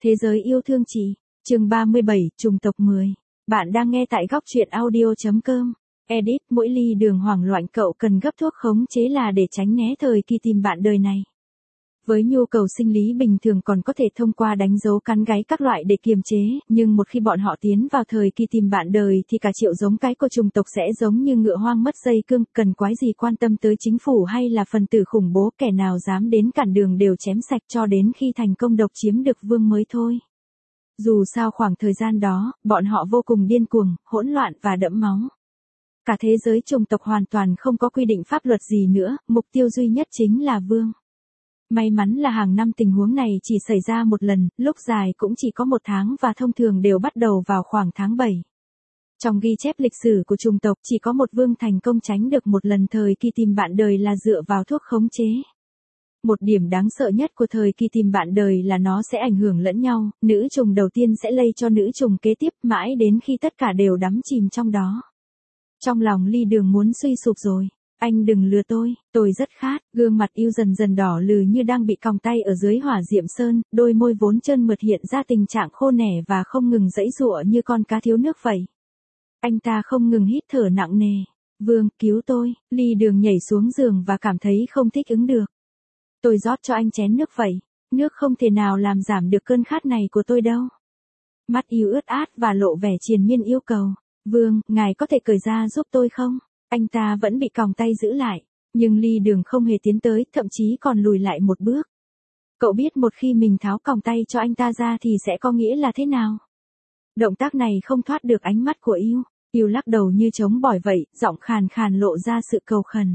Thế giới yêu thương chị, chương 37, trùng tộc 10. Bạn đang nghe tại góc truyện audio.com. Edit, mỗi ly đường hoảng loạn cậu cần gấp thuốc khống chế là để tránh né thời kỳ tìm bạn đời này. Với nhu cầu sinh lý bình thường còn có thể thông qua đánh dấu cắn gáy các loại để kiềm chế, nhưng một khi bọn họ tiến vào thời kỳ tìm bạn đời thì cả triệu giống cái của chủng tộc sẽ giống như ngựa hoang mất dây cương, cần quái gì quan tâm tới chính phủ hay là phần tử khủng bố, kẻ nào dám đến cản đường đều chém sạch cho đến khi thành công độc chiếm được vương mới thôi. Dù sao khoảng thời gian đó, bọn họ vô cùng điên cuồng, hỗn loạn và đẫm máu. Cả thế giới chủng tộc hoàn toàn không có quy định pháp luật gì nữa, mục tiêu duy nhất chính là vương. May mắn là hàng năm tình huống này chỉ xảy ra một lần, lúc dài cũng chỉ có 1 tháng và thông thường đều bắt đầu vào khoảng tháng 7. Trong ghi chép lịch sử của chủng tộc chỉ có một vương thành công tránh được một lần thời kỳ tìm bạn đời là dựa vào thuốc khống chế. Một điểm đáng sợ nhất của thời kỳ tìm bạn đời là nó sẽ ảnh hưởng lẫn nhau, nữ trùng đầu tiên sẽ lây cho nữ trùng kế tiếp mãi đến khi tất cả đều đắm chìm trong đó. Trong lòng Ly Đường muốn suy sụp rồi. Anh đừng lừa tôi rất khát, gương mặt yêu dần dần đỏ lừ như đang bị còng tay ở dưới hỏa diệm sơn, đôi môi vốn trơn mượt hiện ra tình trạng khô nẻ và không ngừng giãy giụa như con cá thiếu nước vậy. Anh ta không ngừng hít thở nặng nề. Vương, cứu tôi, Ly Đường nhảy xuống giường và cảm thấy không thích ứng được. Tôi rót cho anh chén nước vậy, nước không thể nào làm giảm được cơn khát này của tôi đâu. Mắt yêu ướt át và lộ vẻ triền miên yêu cầu. Vương, ngài có thể cởi ra giúp tôi không? Anh ta vẫn bị còng tay giữ lại, nhưng Ly Đường không hề tiến tới, thậm chí còn lùi lại một bước. Cậu biết một khi mình tháo còng tay cho anh ta ra thì sẽ có nghĩa là thế nào? Động tác này không thoát được ánh mắt của yêu. Yêu lắc đầu như trống bỏi vậy, giọng khàn khàn lộ ra sự cầu khẩn.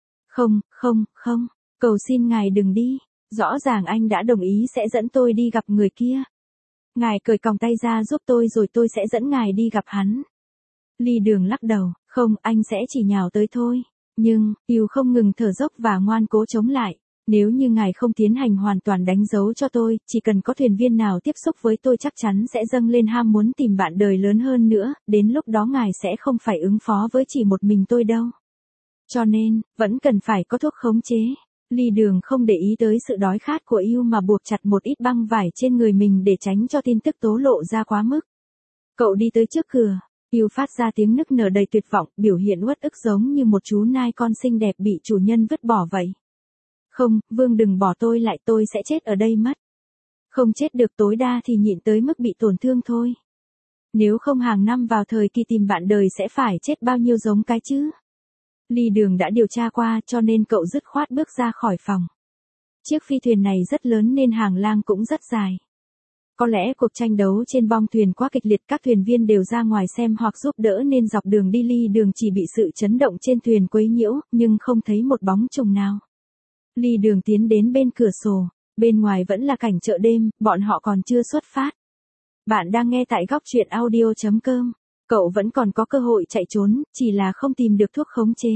Không, cầu xin ngài đừng đi. Rõ ràng anh đã đồng ý sẽ dẫn tôi đi gặp người kia. Ngài cởi còng tay ra giúp tôi rồi tôi sẽ dẫn ngài đi gặp hắn. Ly Đường lắc đầu, không, anh sẽ chỉ nhào tới thôi. Nhưng, yêu không ngừng thở dốc và ngoan cố chống lại. Nếu như ngài không tiến hành hoàn toàn đánh dấu cho tôi, chỉ cần có thuyền viên nào tiếp xúc với tôi chắc chắn sẽ dâng lên ham muốn tìm bạn đời lớn hơn nữa, đến lúc đó ngài sẽ không phải ứng phó với chỉ một mình tôi đâu. Cho nên, vẫn cần phải có thuốc khống chế. Ly Đường không để ý tới sự đói khát của yêu mà buộc chặt một ít băng vải trên người mình để tránh cho tin tức tố lộ ra quá mức. Cậu đi tới trước cửa. Yêu phát ra tiếng nức nở đầy tuyệt vọng, biểu hiện uất ức giống như một chú nai con xinh đẹp bị chủ nhân vứt bỏ vậy. Không, Vương đừng bỏ tôi lại, tôi sẽ chết ở đây mất. Không chết được tối đa thì nhịn tới mức bị tổn thương thôi. Nếu không hàng năm vào thời kỳ tìm bạn đời sẽ phải chết bao nhiêu giống cái chứ. Ly Đường đã điều tra qua cho nên cậu dứt khoát bước ra khỏi phòng. Chiếc phi thuyền này rất lớn nên hàng lang cũng rất dài. Có lẽ cuộc tranh đấu trên bong thuyền quá kịch liệt, các thuyền viên đều ra ngoài xem hoặc giúp đỡ nên dọc đường đi Ly Đường chỉ bị sự chấn động trên thuyền quấy nhiễu, nhưng không thấy một bóng trùng nào. Ly Đường tiến đến bên cửa sổ, bên ngoài vẫn là cảnh chợ đêm, bọn họ còn chưa xuất phát. Bạn đang nghe tại góc truyện audio.com, cậu vẫn còn có cơ hội chạy trốn, chỉ là không tìm được thuốc khống chế.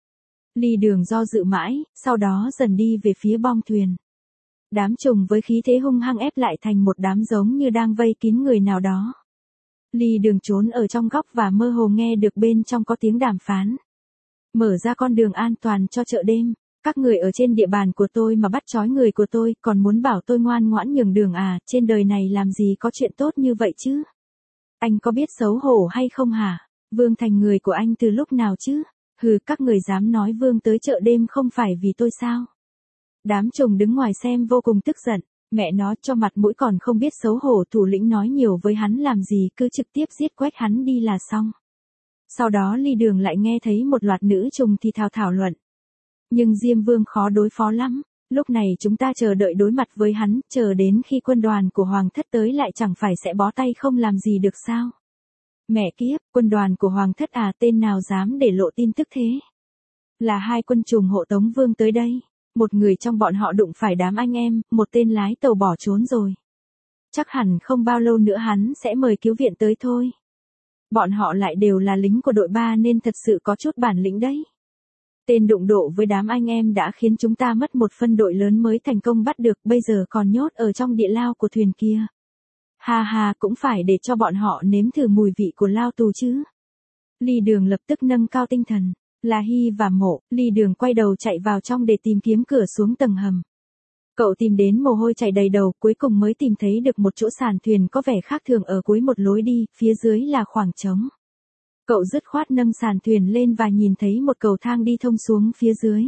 Ly Đường do dự mãi, sau đó dần đi về phía bong thuyền. Đám trùng với khí thế hung hăng ép lại thành một đám giống như đang vây kín người nào đó. Ly Đường trốn ở trong góc và mơ hồ nghe được bên trong có tiếng đàm phán. Mở ra con đường an toàn cho chợ đêm, các người ở trên địa bàn của tôi mà bắt trói người của tôi, còn muốn bảo tôi ngoan ngoãn nhường đường à, trên đời này làm gì có chuyện tốt như vậy chứ? Anh có biết xấu hổ hay không hả? Vương thành người của anh từ lúc nào chứ? Hừ, các người dám nói Vương tới chợ đêm không phải vì tôi sao? Đám trùng đứng ngoài xem vô cùng tức giận, mẹ nó cho mặt mũi còn không biết xấu hổ, thủ lĩnh nói nhiều với hắn làm gì, cứ trực tiếp giết quét hắn đi là xong. Sau đó Ly Đường lại nghe thấy một loạt nữ trùng thì thảo luận. Nhưng Diêm Vương khó đối phó lắm, lúc này chúng ta chờ đợi đối mặt với hắn, chờ đến khi quân đoàn của Hoàng thất tới lại chẳng phải sẽ bó tay không làm gì được sao? Mẹ kiếp, quân đoàn của Hoàng thất à, tên nào dám để lộ tin tức thế? Là 2 quân trùng hộ tống Vương tới đây. Một người trong bọn họ đụng phải đám anh em, một tên lái tàu bỏ trốn rồi. Chắc hẳn không bao lâu nữa hắn sẽ mời cứu viện tới thôi. Bọn họ lại đều là lính của đội 3 nên thật sự có chút bản lĩnh đấy. Tên đụng độ với đám anh em đã khiến chúng ta mất một phân đội lớn mới thành công bắt được, bây giờ còn nhốt ở trong địa lao của thuyền kia. Ha ha, cũng phải để cho bọn họ nếm thử mùi vị của lao tù chứ. Ly Đường lập tức nâng cao tinh thần. Là Hy và Mộ, Ly Đường quay đầu chạy vào trong để tìm kiếm cửa xuống tầng hầm. Cậu tìm đến mồ hôi chảy đầy đầu, cuối cùng mới tìm thấy được một chỗ sàn thuyền có vẻ khác thường ở cuối một lối đi, phía dưới là khoảng trống. Cậu dứt khoát nâng sàn thuyền lên và nhìn thấy một cầu thang đi thông xuống phía dưới.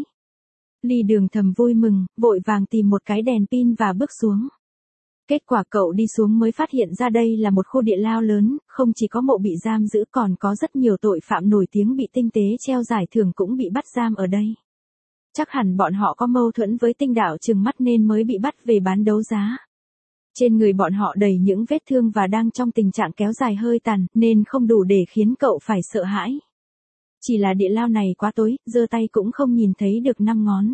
Ly Đường thầm vui mừng, vội vàng tìm một cái đèn pin và bước xuống. Kết quả cậu đi xuống mới phát hiện ra đây là một khu địa lao lớn, không chỉ có mộ bị giam giữ còn có rất nhiều tội phạm nổi tiếng bị tinh tế treo giải thưởng cũng bị bắt giam ở đây. Chắc hẳn bọn họ có mâu thuẫn với tinh đạo trừng mắt nên mới bị bắt về bán đấu giá. Trên người bọn họ đầy những vết thương và đang trong tình trạng kéo dài hơi tàn, nên không đủ để khiến cậu phải sợ hãi. Chỉ là địa lao này quá tối, giơ tay cũng không nhìn thấy được 5 ngón.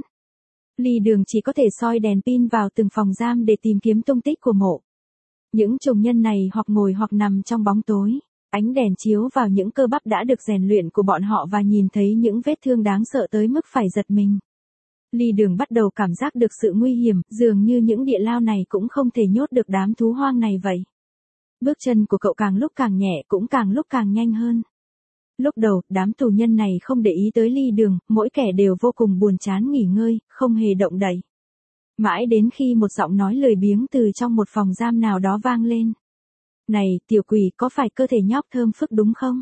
Ly Đường chỉ có thể soi đèn pin vào từng phòng giam để tìm kiếm tung tích của mộ. Những trùng nhân này hoặc ngồi hoặc nằm trong bóng tối. Ánh đèn chiếu vào những cơ bắp đã được rèn luyện của bọn họ và nhìn thấy những vết thương đáng sợ tới mức phải giật mình. Ly Đường bắt đầu cảm giác được sự nguy hiểm, dường như những địa lao này cũng không thể nhốt được đám thú hoang này vậy. Bước chân của cậu càng lúc càng nhẹ cũng càng lúc càng nhanh hơn. Lúc đầu, đám tù nhân này không để ý tới Ly Đường, mỗi kẻ đều vô cùng buồn chán nghỉ ngơi, không hề động đậy. Mãi đến khi một giọng nói lười biếng từ trong một phòng giam nào đó vang lên. Này, tiểu quỷ, có phải cơ thể nhóc thơm phức đúng không?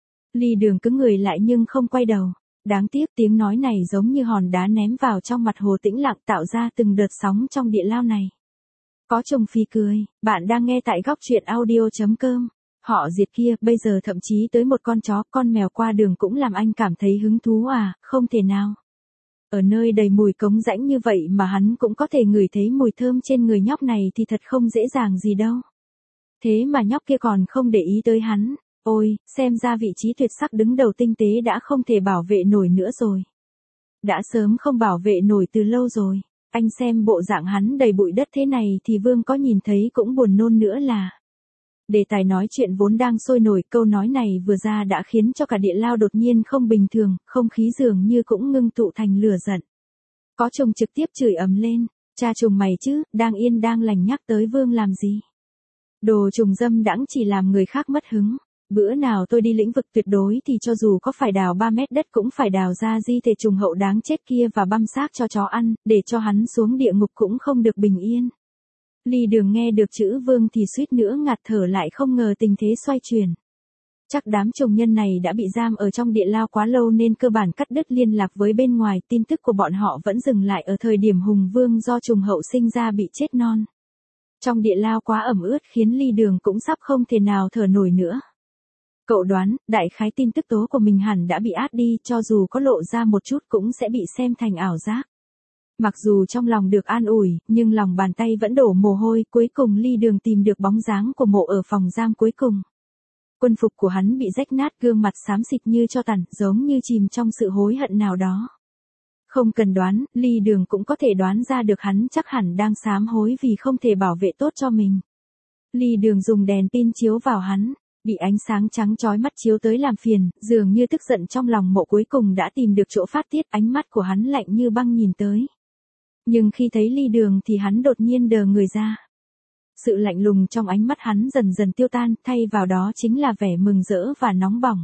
Ly Đường cứng người lại nhưng không quay đầu. Đáng tiếc tiếng nói này giống như hòn đá ném vào trong mặt hồ tĩnh lặng tạo ra từng đợt sóng trong địa lao này. Có trùng phì cười, bạn đang nghe tại góc truyện audio.com. Họ diệt kia, bây giờ thậm chí tới một con chó, con mèo qua đường cũng làm anh cảm thấy hứng thú à, không thể nào. Ở nơi đầy mùi cống rãnh như vậy mà hắn cũng có thể ngửi thấy mùi thơm trên người nhóc này thì thật không dễ dàng gì đâu. Thế mà nhóc kia còn không để ý tới hắn. Ôi, xem ra vị trí tuyệt sắc đứng đầu tinh tế đã không thể bảo vệ nổi nữa rồi. Đã sớm không bảo vệ nổi từ lâu rồi. Anh xem bộ dạng hắn đầy bụi đất thế này thì Vương có nhìn thấy cũng buồn nôn nữa là. Đề tài nói chuyện vốn đang sôi nổi, câu nói này vừa ra đã khiến cho cả địa lao đột nhiên không bình thường, không khí dường như cũng ngưng tụ thành lửa giận. Có trùng trực tiếp chửi ầm lên, cha trùng mày chứ, đang yên đang lành nhắc tới Vương làm gì. Đồ trùng dâm đãng chỉ làm người khác mất hứng. Bữa nào tôi đi lĩnh vực tuyệt đối thì cho dù có phải đào 3 mét đất cũng phải đào ra di thể trùng hậu đáng chết kia và băm xác cho chó ăn, để cho hắn xuống địa ngục cũng không được bình yên. Ly Đường nghe được chữ Vương thì suýt nữa ngạt thở lại, không ngờ tình thế xoay chuyển. Chắc đám trùng nhân này đã bị giam ở trong địa lao quá lâu nên cơ bản cắt đứt liên lạc với bên ngoài, tin tức của bọn họ vẫn dừng lại ở thời điểm Hùng Vương do trùng hậu sinh ra bị chết non. Trong địa lao quá ẩm ướt khiến Ly Đường cũng sắp không thể nào thở nổi nữa. Cậu đoán, đại khái tin tức tố của mình hẳn đã bị át đi, cho dù có lộ ra một chút cũng sẽ bị xem thành ảo giác. Mặc dù trong lòng được an ủi, nhưng lòng bàn tay vẫn đổ mồ hôi, cuối cùng Ly Đường tìm được bóng dáng của mộ ở phòng giam cuối cùng. Quân phục của hắn bị rách nát, gương mặt xám xịt như tro tàn, giống như chìm trong sự hối hận nào đó. Không cần đoán, Ly Đường cũng có thể đoán ra được hắn chắc hẳn đang sám hối vì không thể bảo vệ tốt cho mình. Ly Đường dùng đèn pin chiếu vào hắn. Bị ánh sáng trắng chói mắt chiếu tới làm phiền, dường như tức giận trong lòng mộ cuối cùng đã tìm được chỗ phát tiết, ánh mắt của hắn lạnh như băng nhìn tới. Nhưng khi thấy Ly Đường thì hắn đột nhiên đờ người ra. Sự lạnh lùng trong ánh mắt hắn dần dần tiêu tan, thay vào đó chính là vẻ mừng rỡ và nóng bỏng.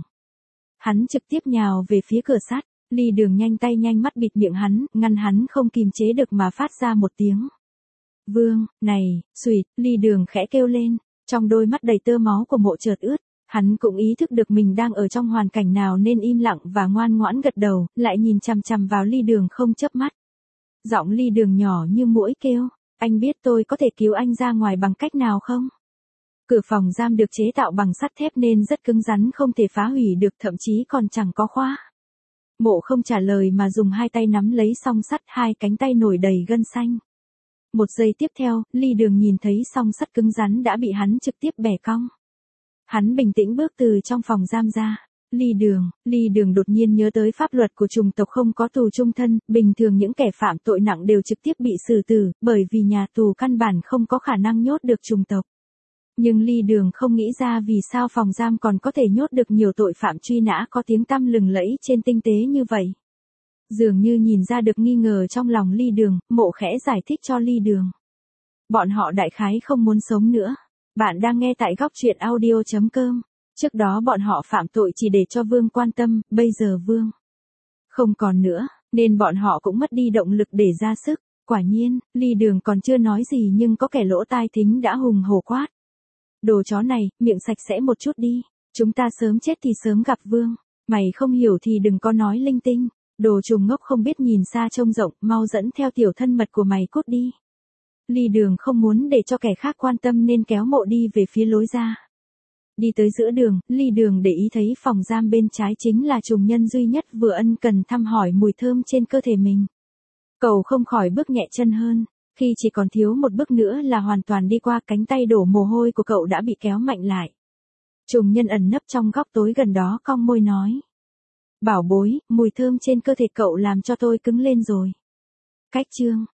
Hắn trực tiếp nhào về phía cửa sắt, Ly Đường nhanh tay nhanh mắt bịt miệng hắn, ngăn hắn không kìm chế được mà phát ra một tiếng. Vương, này, xùyt, Ly Đường khẽ kêu lên. Trong đôi mắt đầy tơ máu của mộ chợt ướt, hắn cũng ý thức được mình đang ở trong hoàn cảnh nào nên im lặng và ngoan ngoãn gật đầu, lại nhìn chằm chằm vào Ly Đường không chớp mắt. Giọng Ly Đường nhỏ như muỗi kêu, anh biết tôi có thể cứu anh ra ngoài bằng cách nào không? Cửa phòng giam được chế tạo bằng sắt thép nên rất cứng rắn, không thể phá hủy được, thậm chí còn chẳng có khóa. Mộ không trả lời mà dùng hai tay nắm lấy song sắt, hai cánh tay nổi đầy gân xanh. Một giây tiếp theo, Ly Đường nhìn thấy song sắt cứng rắn đã bị hắn trực tiếp bẻ cong. Hắn bình tĩnh bước từ trong phòng giam ra. Ly Đường đột nhiên nhớ tới pháp luật của chủng tộc không có tù chung thân, bình thường những kẻ phạm tội nặng đều trực tiếp bị xử tử, bởi vì nhà tù căn bản không có khả năng nhốt được chủng tộc. Nhưng Ly Đường không nghĩ ra vì sao phòng giam còn có thể nhốt được nhiều tội phạm truy nã có tiếng tăm lừng lẫy trên tinh tế như vậy. Dường như nhìn ra được nghi ngờ trong lòng Ly Đường, mộ khẽ giải thích cho Ly Đường. Bọn họ đại khái không muốn sống nữa. Bạn đang nghe tại góc truyện audio.com. Trước đó bọn họ phạm tội chỉ để cho Vương quan tâm, bây giờ Vương không còn nữa, nên bọn họ cũng mất đi động lực để ra sức. Quả nhiên, Ly Đường còn chưa nói gì nhưng có kẻ lỗ tai thính đã hùng hổ quát. Đồ chó này, miệng sạch sẽ một chút đi. Chúng ta sớm chết thì sớm gặp vương. Mày không hiểu thì đừng có nói linh tinh. Đồ trùng ngốc không biết nhìn xa trông rộng, mau dẫn theo tiểu thân mật của mày cút đi. Ly Đường không muốn để cho kẻ khác quan tâm nên kéo Mộ đi về phía lối ra. Đi tới giữa đường, Ly Đường để ý thấy phòng giam bên trái chính là trùng nhân duy nhất vừa ân cần thăm hỏi mùi thơm trên cơ thể mình. Cậu không khỏi bước nhẹ chân hơn, khi chỉ còn thiếu một bước nữa là hoàn toàn đi qua, cánh tay đổ mồ hôi của cậu đã bị kéo mạnh lại. Trùng nhân ẩn nấp trong góc tối gần đó cong môi nói. Bảo bối, mùi thơm trên cơ thể cậu làm cho tôi cứng lên rồi. Cách chương